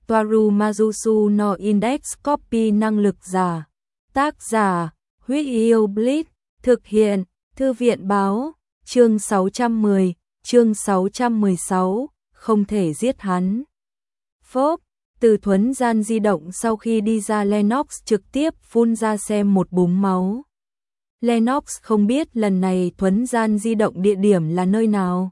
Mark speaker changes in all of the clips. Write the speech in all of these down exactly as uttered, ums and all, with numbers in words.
Speaker 1: Toaru Majusu no Index Copy năng lực giả. Tác giả, Huyết Yêu Blitz, thực hiện, Thư viện báo, chương sáu trăm mười, chương sáu trăm mười sáu, không thể giết hắn. Phốp, từ thuấn gian di động sau khi đi ra Lennox trực tiếp phun ra xem một búng máu. Lennox không biết lần này thuấn gian di động địa điểm là nơi nào.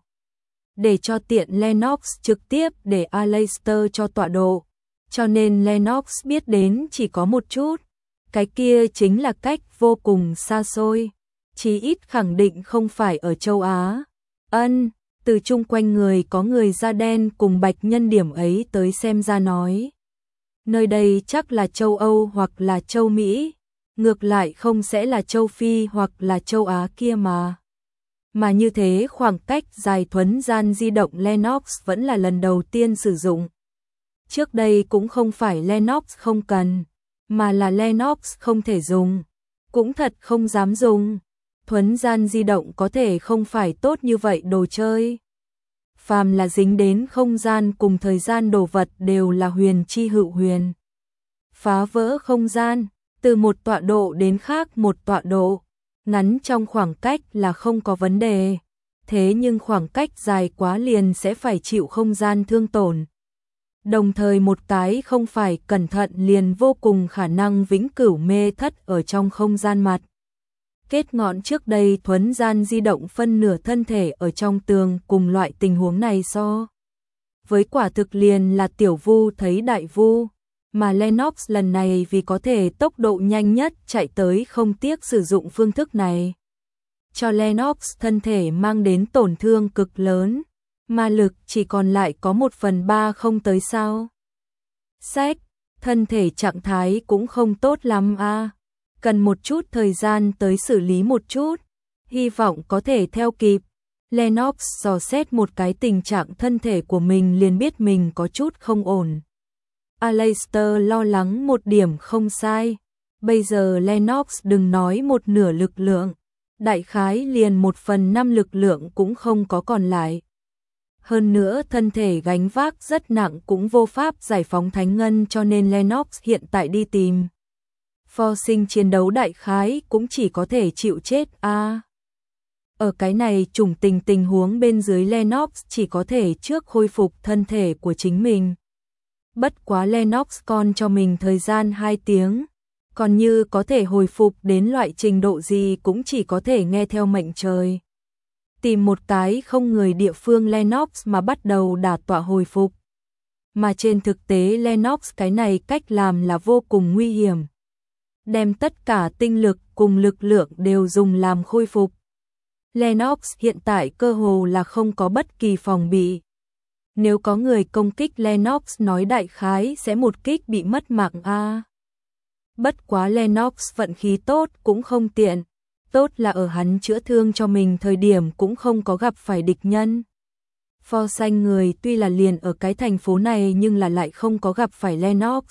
Speaker 1: Để cho tiện Lennox trực tiếp để Aleister cho tọa độ, cho nên Lennox biết đến chỉ có một chút. Cái kia chính là cách vô cùng xa xôi, chí ít khẳng định không phải ở châu Á. Ân, từ chung quanh người có người da đen cùng bạch nhân điểm ấy tới xem ra nói. Nơi đây chắc là châu Âu hoặc là châu Mỹ, ngược lại không sẽ là châu Phi hoặc là châu Á kia mà. Mà như thế khoảng cách dài thuấn gian di động Lennox vẫn là lần đầu tiên sử dụng. Trước đây cũng không phải Lennox không cần, mà là Lennox không thể dùng, cũng thật không dám dùng. Thuấn gian di động có thể không phải tốt như vậy đồ chơi. Phàm là dính đến không gian cùng thời gian đồ vật đều là huyền chi hữu huyền. Phá vỡ không gian, từ một tọa độ đến khác một tọa độ, ngắn trong khoảng cách là không có vấn đề. Thế nhưng khoảng cách dài quá liền sẽ phải chịu không gian thương tổn. Đồng thời một cái không phải cẩn thận liền vô cùng khả năng vĩnh cửu mê thất ở trong không gian mặt. Kết ngọn trước đây thuấn gian di động phân nửa thân thể ở trong tường cùng loại tình huống này so. Với quả thực liền là tiểu vu thấy đại vu, mà Lennox lần này vì có thể tốc độ nhanh nhất chạy tới không tiếc sử dụng phương thức này. Cho Lennox thân thể mang đến tổn thương cực lớn, ma lực chỉ còn lại có một phần ba không tới sao. Sách, thân thể trạng thái cũng không tốt lắm a. À. Cần một chút thời gian tới xử lý một chút, hy vọng có thể theo kịp. Lennox dò xét một cái tình trạng thân thể của mình liền biết mình có chút không ổn. Aleister lo lắng một điểm không sai. Bây giờ Lennox đừng nói một nửa lực lượng, đại khái liền một phần năm lực lượng cũng không có còn lại. Hơn nữa thân thể gánh vác rất nặng cũng vô pháp giải phóng thánh ngân, cho nên Lennox hiện tại đi tìm Pho Sinh chiến đấu đại khái cũng chỉ có thể chịu chết a. À, ở cái này trùng tình tình huống bên dưới Lennox chỉ có thể trước khôi phục thân thể của chính mình. Bất quá Lennox còn cho mình thời gian hai tiếng, còn như có thể hồi phục đến loại trình độ gì cũng chỉ có thể nghe theo mệnh trời. Tìm một cái không người địa phương Lennox mà bắt đầu đả tọa hồi phục. Mà trên thực tế Lennox cái này cách làm là vô cùng nguy hiểm. Đem tất cả tinh lực cùng lực lượng đều dùng làm khôi phục. Lennox hiện tại cơ hồ là không có bất kỳ phòng bị. Nếu có người công kích Lennox nói đại khái sẽ một kích bị mất mạng a. À. Bất quá Lennox vận khí tốt cũng không tiện. Tốt là ở hắn chữa thương cho mình thời điểm cũng không có gặp phải địch nhân. Pho xanh người tuy là liền ở cái thành phố này nhưng là lại không có gặp phải Lennox.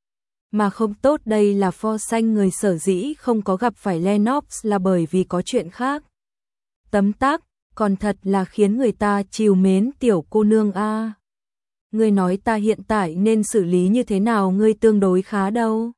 Speaker 1: Mà không tốt đây là pho xanh người sở dĩ không có gặp phải Lennox là bởi vì có chuyện khác. Tấm tắc, còn thật là khiến người ta trìu mến tiểu cô nương a. À. Ngươi nói ta hiện tại nên xử lý như thế nào ngươi tương đối khá đâu.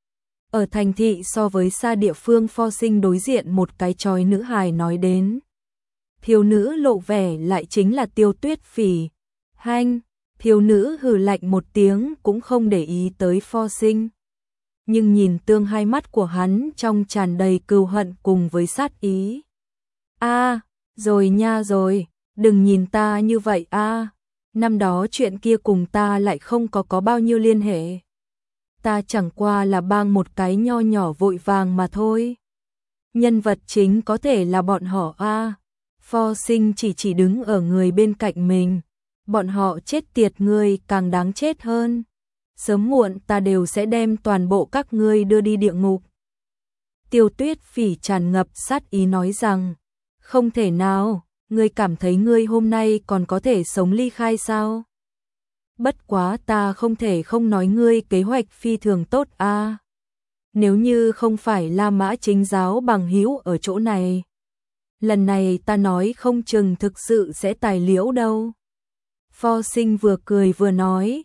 Speaker 1: Ở thành thị so với xa địa phương Pho Sinh đối diện một cái chói nữ hài nói đến. Thiếu nữ lộ vẻ lại chính là Tiêu Tuyết Phỉ. Hanh, thiếu nữ hừ lạnh một tiếng cũng không để ý tới Pho Sinh. Nhưng nhìn tương hai mắt của hắn trong tràn đầy cừu hận cùng với sát ý. A, à, rồi nha rồi, đừng nhìn ta như vậy a. À. Năm đó chuyện kia cùng ta lại không có có bao nhiêu liên hệ. Ta chẳng qua là bang một cái nho nhỏ vội vàng mà thôi. Nhân vật chính có thể là bọn họ a. À. Pho Sinh chỉ chỉ đứng ở người bên cạnh mình. Bọn họ chết tiệt ngươi càng đáng chết hơn. Sớm muộn ta đều sẽ đem toàn bộ các ngươi đưa đi địa ngục. Tiêu Tuyết Phỉ tràn ngập sát ý nói rằng, không thể nào, ngươi cảm thấy ngươi hôm nay còn có thể sống ly khai sao? Bất quá ta không thể không nói ngươi kế hoạch phi thường tốt a. À. Nếu như không phải La Mã chính giáo bằng hữu ở chỗ này, lần này ta nói không chừng thực sự sẽ tài liễu đâu. Pho Sinh vừa cười vừa nói,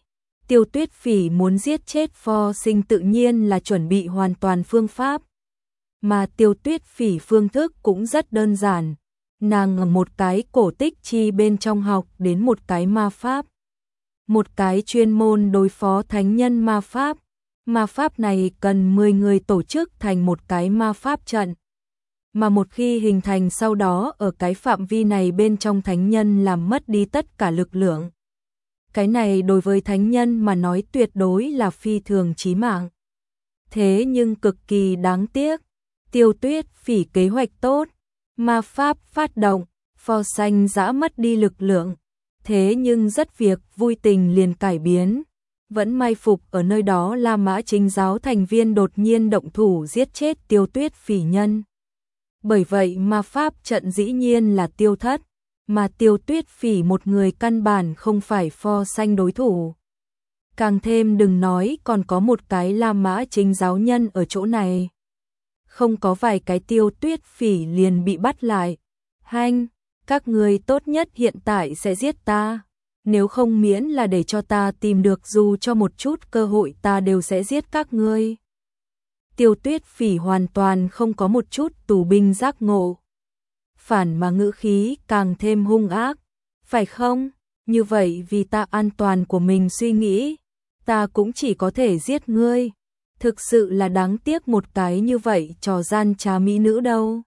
Speaker 1: Tiêu Tuyết Phỉ muốn giết chết Pho Sinh tự nhiên là chuẩn bị hoàn toàn phương pháp. Mà Tiêu Tuyết Phỉ phương thức cũng rất đơn giản. Nàng ở một cái cổ tích chi bên trong học đến một cái ma pháp. Một cái chuyên môn đối phó thánh nhân ma pháp. Ma pháp này cần mười người tổ chức thành một cái ma pháp trận. Mà một khi hình thành sau đó ở cái phạm vi này bên trong thánh nhân làm mất đi tất cả lực lượng. Cái này đối với thánh nhân mà nói tuyệt đối là phi thường chí mạng. Thế nhưng cực kỳ đáng tiếc, Tiêu Tuyết Phỉ kế hoạch tốt, ma pháp phát động, Pho Xanh dã mất đi lực lượng. Thế nhưng rất việc vui tình liền cải biến. Vẫn mai phục ở nơi đó La Mã Chính giáo thành viên đột nhiên động thủ giết chết Tiêu Tuyết Phỉ nhân. Bởi vậy ma pháp trận dĩ nhiên là tiêu thất, mà Tiêu Tuyết Phỉ một người căn bản không phải Pho Xanh đối thủ. Càng thêm đừng nói còn có một cái La Mã Chính giáo nhân ở chỗ này. Không có vài cái Tiêu Tuyết Phỉ liền bị bắt lại. Hanh, các người tốt nhất hiện tại sẽ giết ta. Nếu không miễn là để cho ta tìm được dù cho một chút cơ hội ta đều sẽ giết các ngươi. Tiêu Tuyết Phỉ hoàn toàn không có một chút tù binh giác ngộ. Phản mà ngữ khí càng thêm hung ác. Phải không? Như vậy vì ta an toàn của mình suy nghĩ, ta cũng chỉ có thể giết ngươi. Thực sự là đáng tiếc một cái như vậy trò gian trá mỹ nữ đâu.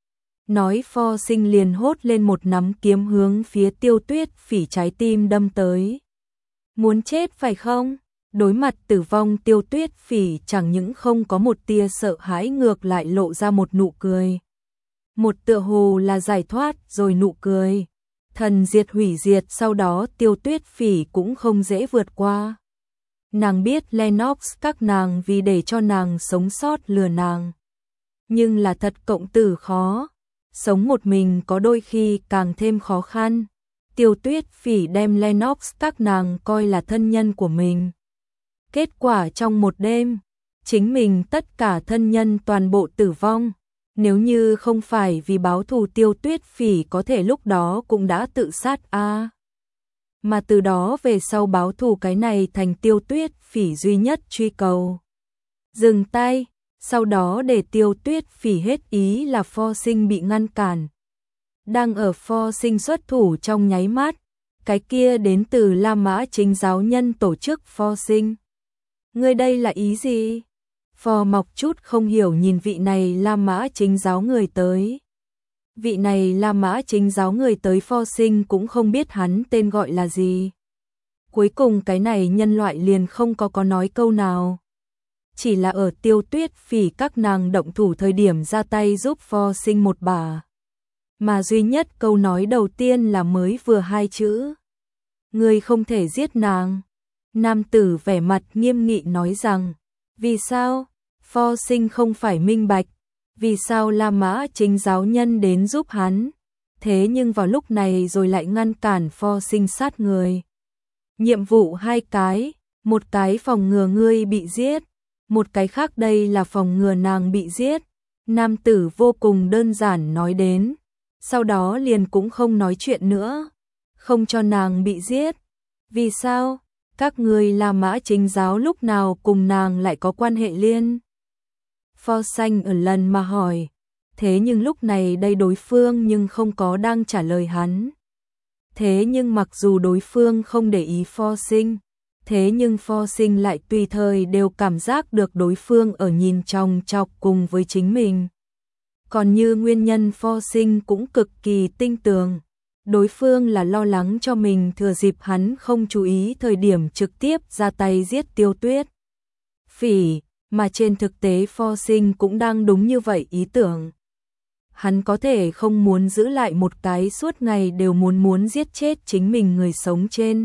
Speaker 1: Nói Pho Sinh liền hốt lên một nắm kiếm hướng phía Tiêu Tuyết Phỉ trái tim đâm tới. Muốn chết phải không? Đối mặt tử vong Tiêu Tuyết Phỉ chẳng những không có một tia sợ hãi ngược lại lộ ra một nụ cười. Một tựa hồ là giải thoát rồi nụ cười. Thần diệt hủy diệt sau đó Tiêu Tuyết Phỉ cũng không dễ vượt qua. Nàng biết Lennox các nàng vì để cho nàng sống sót lừa nàng. Nhưng là thật cộng tử khó. Sống một mình có đôi khi càng thêm khó khăn. Tiêu Tuyết Phỉ đem Lennox các nàng coi là thân nhân của mình. Kết quả trong một đêm, chính mình tất cả thân nhân toàn bộ tử vong. Nếu như không phải vì báo thù Tiêu Tuyết Phỉ có thể lúc đó cũng đã tự sát a. À. Mà từ đó về sau báo thù cái này thành Tiêu Tuyết Phỉ duy nhất truy cầu. Dừng tay, sau đó để Tiêu Tuyết Phỉ hết ý là Pho Sinh bị ngăn cản. Đang ở Pho Sinh xuất thủ trong nháy mắt, cái kia đến từ La Mã Chính giáo nhân tổ chức Pho Sinh. Ngươi đây là ý gì? Phò Mọc chút không hiểu nhìn vị này La Mã Chính giáo người tới. Vị này La Mã Chính giáo người tới Pho Sinh cũng không biết hắn tên gọi là gì. Cuối cùng cái này nhân loại liền không có có nói câu nào. Chỉ là ở Tiêu Tuyết Phỉ các nàng động thủ thời điểm ra tay giúp Pho Sinh một bà. Mà duy nhất câu nói đầu tiên là mới vừa hai chữ. Ngươi không thể giết nàng. Nam tử vẻ mặt nghiêm nghị nói rằng, vì sao? Pho Sinh không phải minh bạch, vì sao La Mã Chính giáo nhân đến giúp hắn, thế nhưng vào lúc này rồi lại ngăn cản Pho Sinh sát người. Nhiệm vụ hai cái, một cái phòng ngừa ngươi bị giết, một cái khác đây là phòng ngừa nàng bị giết. Nam tử vô cùng đơn giản nói đến, sau đó liền cũng không nói chuyện nữa, không cho nàng bị giết. Vì sao? Các người La Mã Chính giáo lúc nào cùng nàng lại có quan hệ liên? Pho Xanh ở lần mà hỏi, thế nhưng lúc này đây đối phương nhưng không có đang trả lời hắn. Thế nhưng mặc dù đối phương không để ý Pho Sinh, thế nhưng Pho Sinh lại tùy thời đều cảm giác được đối phương ở nhìn chòng chọc cùng với chính mình. Còn như nguyên nhân Pho Sinh cũng cực kỳ tinh tường. Đối phương là lo lắng cho mình thừa dịp hắn không chú ý thời điểm trực tiếp ra tay giết Tiêu Tuyết Phỉ, mà trên thực tế Pho Sinh cũng đang đúng như vậy ý tưởng. Hắn có thể không muốn giữ lại một cái suốt ngày đều muốn muốn giết chết chính mình người sống trên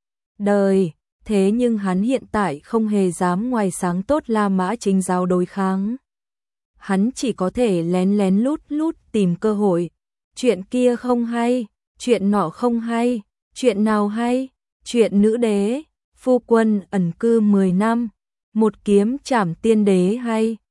Speaker 1: đời, thế nhưng hắn hiện tại không hề dám ngoài sáng tốt La Mã Chính giáo đối kháng. Hắn chỉ có thể lén lén lút lút tìm cơ hội, chuyện kia không hay. Chuyện nọ không hay, chuyện nào hay, chuyện nữ đế, phu quân ẩn cư mười năm, một kiếm trảm tiên đế hay.